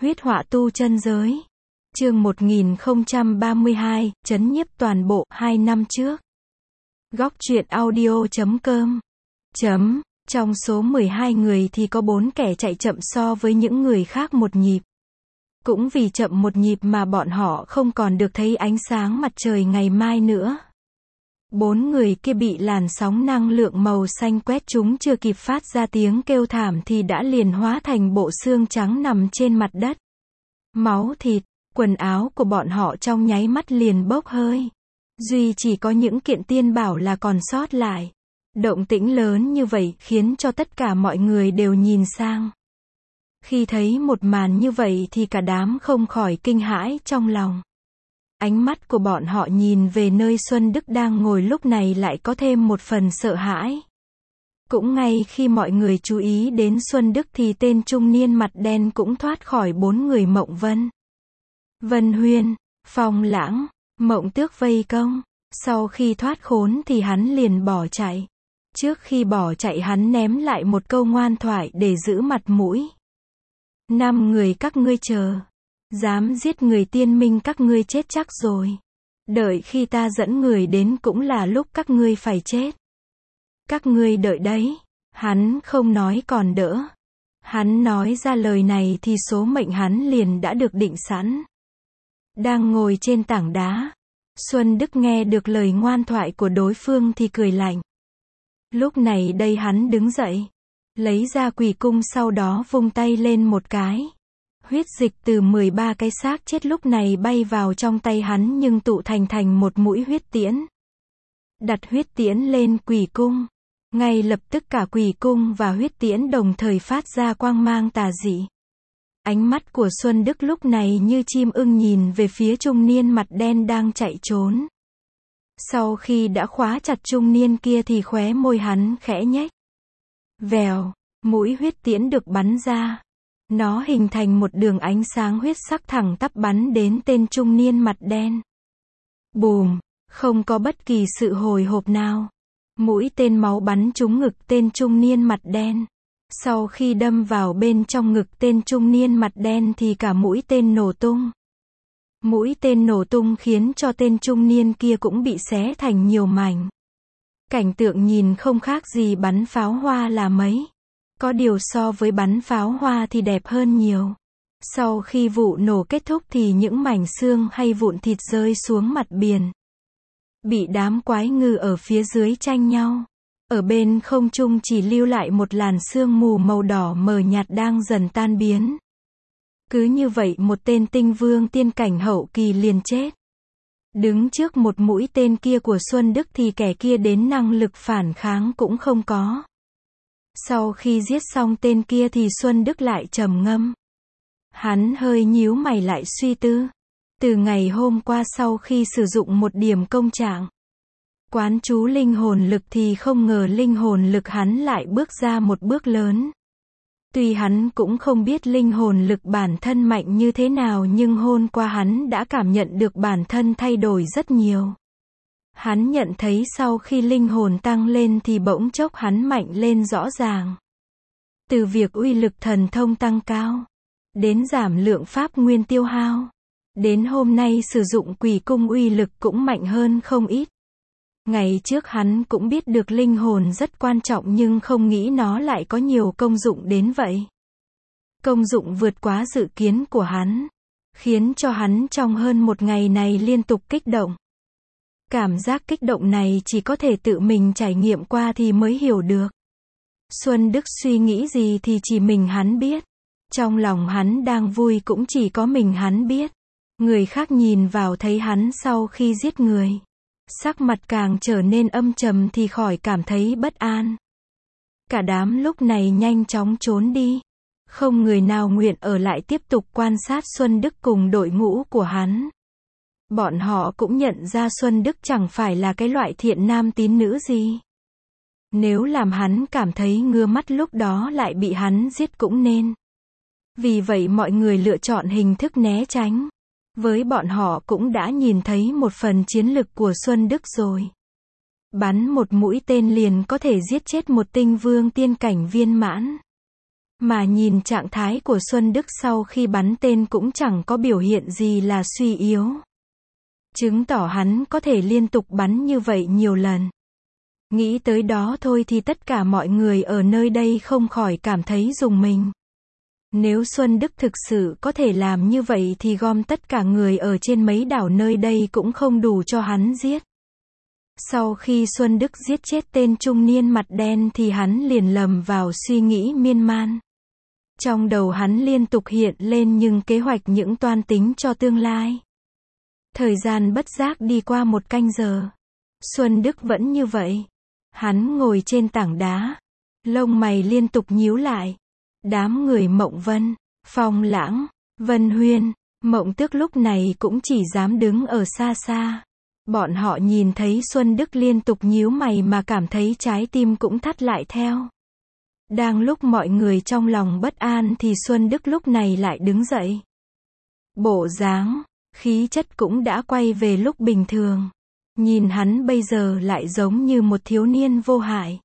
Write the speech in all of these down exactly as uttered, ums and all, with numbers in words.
Huyết họa tu chân giới. Chương một nghìn không trăm ba mươi hai, trấn nhiếp toàn bộ, hai năm trước. Góc truyện audio chấm com. Chấm, trong số mười hai người thì có bốn kẻ chạy chậm so với những người khác một nhịp. Cũng vì chậm một nhịp mà bọn họ không còn được thấy ánh sáng mặt trời ngày mai nữa. Bốn người kia bị làn sóng năng lượng màu xanh quét, chúng chưa kịp phát ra tiếng kêu thảm thì đã liền hóa thành bộ xương trắng nằm trên mặt đất. Máu thịt, quần áo của bọn họ trong nháy mắt liền bốc hơi. Duy chỉ có những kiện tiên bảo là còn sót lại. Động tĩnh lớn như vậy khiến cho tất cả mọi người đều nhìn sang. Khi thấy một màn như vậy thì cả đám không khỏi kinh hãi trong lòng. Ánh mắt của bọn họ nhìn về nơi Xuân Đức đang ngồi lúc này lại có thêm một phần sợ hãi. Cũng ngay khi mọi người chú ý đến Xuân Đức thì tên trung niên mặt đen cũng thoát khỏi bốn người Mộng Vân. Vân Huyên, Phong Lãng, Mộng Tước vây công. Sau khi thoát khốn thì hắn liền bỏ chạy. Trước khi bỏ chạy hắn ném lại một câu ngoan thoại để giữ mặt mũi. Năm người các ngươi chờ. Dám giết người tiên minh các ngươi chết chắc rồi. Đợi khi ta dẫn người đến cũng là lúc các ngươi phải chết. Các ngươi đợi đấy. Hắn không nói còn đỡ. Hắn nói ra lời này thì số mệnh hắn liền đã được định sẵn. Đang ngồi trên tảng đá, Xuân Đức nghe được lời ngoan thoại của đối phương thì cười lạnh. Lúc này đây hắn đứng dậy, lấy ra quỷ cung, sau đó vung tay lên một cái. Huyết dịch từ mười ba cái xác chết lúc này bay vào trong tay hắn nhưng tụ thành thành một mũi huyết tiễn. Đặt huyết tiễn lên quỷ cung. Ngay lập tức cả quỷ cung và huyết tiễn đồng thời phát ra quang mang tà dị. Ánh mắt của Xuân Đức lúc này như chim ưng nhìn về phía trung niên mặt đen đang chạy trốn. Sau khi đã khóa chặt trung niên kia thì khóe môi hắn khẽ nhếch. Vèo, mũi huyết tiễn được bắn ra. Nó hình thành một đường ánh sáng huyết sắc thẳng tắp bắn đến tên trung niên mặt đen. Bùm, không có bất kỳ sự hồi hộp nào. Mũi tên máu bắn trúng ngực tên trung niên mặt đen. Sau khi đâm vào bên trong ngực tên trung niên mặt đen thì cả mũi tên nổ tung. Mũi tên nổ tung khiến cho tên trung niên kia cũng bị xé thành nhiều mảnh. Cảnh tượng nhìn không khác gì bắn pháo hoa là mấy. Có điều so với bắn pháo hoa thì đẹp hơn nhiều. Sau khi vụ nổ kết thúc thì những mảnh xương hay vụn thịt rơi xuống mặt biển. Bị đám quái ngư ở phía dưới tranh nhau. Ở bên không trung chỉ lưu lại một làn sương mù màu đỏ mờ nhạt đang dần tan biến. Cứ như vậy một tên tinh vương tiên cảnh hậu kỳ liền chết. Đứng trước một mũi tên kia của Xuân Đức thì kẻ kia đến năng lực phản kháng cũng không có. Sau khi giết xong tên kia thì Xuân Đức lại trầm ngâm. Hắn hơi nhíu mày lại suy tư. Từ ngày hôm qua sau khi sử dụng một điểm công trạng quán chú linh hồn lực thì không ngờ linh hồn lực hắn lại bước ra một bước lớn. Tuy hắn cũng không biết linh hồn lực bản thân mạnh như thế nào nhưng hôm qua hắn đã cảm nhận được bản thân thay đổi rất nhiều. Hắn nhận thấy sau khi linh hồn tăng lên thì bỗng chốc hắn mạnh lên rõ ràng. Từ việc uy lực thần thông tăng cao, đến giảm lượng pháp nguyên tiêu hao, đến hôm nay sử dụng quỷ cung uy lực cũng mạnh hơn không ít. Ngày trước hắn cũng biết được linh hồn rất quan trọng nhưng không nghĩ nó lại có nhiều công dụng đến vậy. Công dụng vượt quá dự kiến của hắn, khiến cho hắn trong hơn một ngày này liên tục kích động. Cảm giác kích động này chỉ có thể tự mình trải nghiệm qua thì mới hiểu được. Xuân Đức suy nghĩ gì thì chỉ mình hắn biết. Trong lòng hắn đang vui cũng chỉ có mình hắn biết. Người khác nhìn vào thấy hắn sau khi giết người, sắc mặt càng trở nên âm trầm thì khỏi cảm thấy bất an. Cả đám lúc này nhanh chóng trốn đi. Không người nào nguyện ở lại tiếp tục quan sát Xuân Đức cùng đội ngũ của hắn. Bọn họ cũng nhận ra Xuân Đức chẳng phải là cái loại thiện nam tín nữ gì. Nếu làm hắn cảm thấy ngứa mắt lúc đó lại bị hắn giết cũng nên. Vì vậy mọi người lựa chọn hình thức né tránh. Với bọn họ cũng đã nhìn thấy một phần chiến lực của Xuân Đức rồi. Bắn một mũi tên liền có thể giết chết một tinh vương tiên cảnh viên mãn. Mà nhìn trạng thái của Xuân Đức sau khi bắn tên cũng chẳng có biểu hiện gì là suy yếu. Chứng tỏ hắn có thể liên tục bắn như vậy nhiều lần. Nghĩ tới đó thôi thì tất cả mọi người ở nơi đây không khỏi cảm thấy rùng mình. Nếu Xuân Đức thực sự có thể làm như vậy thì gom tất cả người ở trên mấy đảo nơi đây cũng không đủ cho hắn giết. Sau khi Xuân Đức giết chết tên trung niên mặt đen thì hắn liền lầm vào suy nghĩ miên man. Trong đầu hắn liên tục hiện lên những kế hoạch, những toan tính cho tương lai. Thời gian bất giác đi qua một canh giờ. Xuân Đức vẫn như vậy. Hắn ngồi trên tảng đá. Lông mày liên tục nhíu lại. Đám người Mộng Vân, Phong Lãng, Vân Huyên, Mộng Tước lúc này cũng chỉ dám đứng ở xa xa. Bọn họ nhìn thấy Xuân Đức liên tục nhíu mày mà cảm thấy trái tim cũng thắt lại theo. Đang lúc mọi người trong lòng bất an thì Xuân Đức lúc này lại đứng dậy. Bộ dáng, khí chất cũng đã quay về lúc bình thường. Nhìn hắn bây giờ lại giống như một thiếu niên vô hại.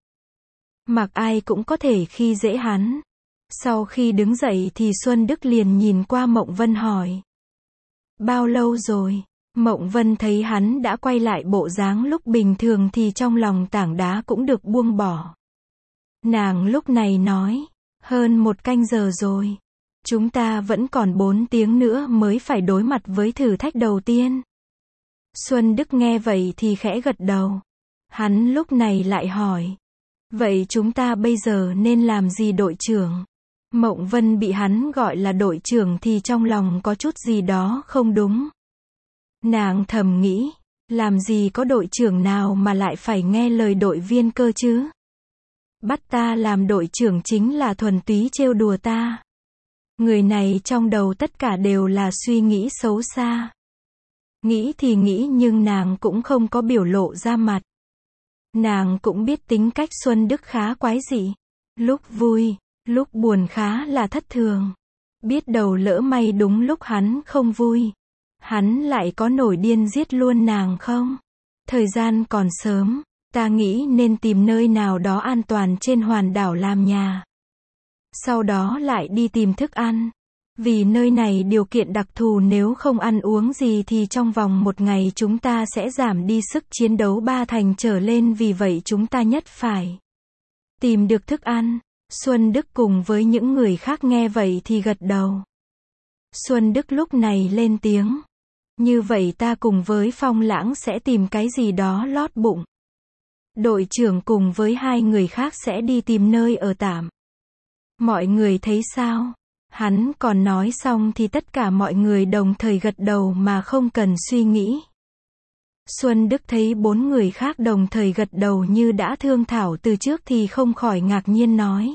Mặc ai cũng có thể khi dễ hắn. Sau khi đứng dậy thì Xuân Đức liền nhìn qua Mộng Vân hỏi. Bao lâu rồi? Mộng Vân thấy hắn đã quay lại bộ dáng lúc bình thường thì trong lòng tảng đá cũng được buông bỏ. Nàng lúc này nói, hơn một canh giờ rồi. Chúng ta vẫn còn bốn tiếng nữa mới phải đối mặt với thử thách đầu tiên. Xuân Đức nghe vậy thì khẽ gật đầu. Hắn lúc này lại hỏi. Vậy chúng ta bây giờ nên làm gì đội trưởng? Mộng Vân bị hắn gọi là đội trưởng thì trong lòng có chút gì đó không đúng. Nàng thầm nghĩ, làm gì có đội trưởng nào mà lại phải nghe lời đội viên cơ chứ? Bắt ta làm đội trưởng chính là thuần túy trêu đùa ta. Người này trong đầu tất cả đều là suy nghĩ xấu xa. Nghĩ thì nghĩ nhưng nàng cũng không có biểu lộ ra mặt. Nàng cũng biết tính cách Xuân Đức khá quái dị. Lúc vui, lúc buồn khá là thất thường. Biết đầu lỡ may đúng lúc hắn không vui. Hắn lại có nổi điên giết luôn nàng không? Thời gian còn sớm, ta nghĩ nên tìm nơi nào đó an toàn trên hòn đảo làm nhà. Sau đó lại đi tìm thức ăn. Vì nơi này điều kiện đặc thù, nếu không ăn uống gì thì trong vòng một ngày chúng ta sẽ giảm đi sức chiến đấu ba thành trở lên, vì vậy chúng ta nhất phải tìm được thức ăn. Xuân Đức cùng với những người khác nghe vậy thì gật đầu. Xuân Đức lúc này lên tiếng. Như vậy ta cùng với Phong Lãng sẽ tìm cái gì đó lót bụng. Đội trưởng cùng với hai người khác sẽ đi tìm nơi ở tạm. Mọi người thấy sao? Hắn còn nói xong thì tất cả mọi người đồng thời gật đầu mà không cần suy nghĩ. Xuân Đức thấy bốn người khác đồng thời gật đầu như đã thương thảo từ trước thì không khỏi ngạc nhiên nói.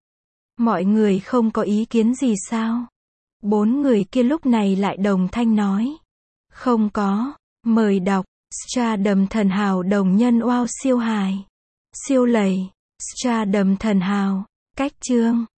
Mọi người không có ý kiến gì sao? Bốn người kia lúc này lại đồng thanh nói. Không có. Mời đọc. Stardom thần hào đồng nhân wow siêu hài. Siêu lầy. Stardom thần hào. Cách chương.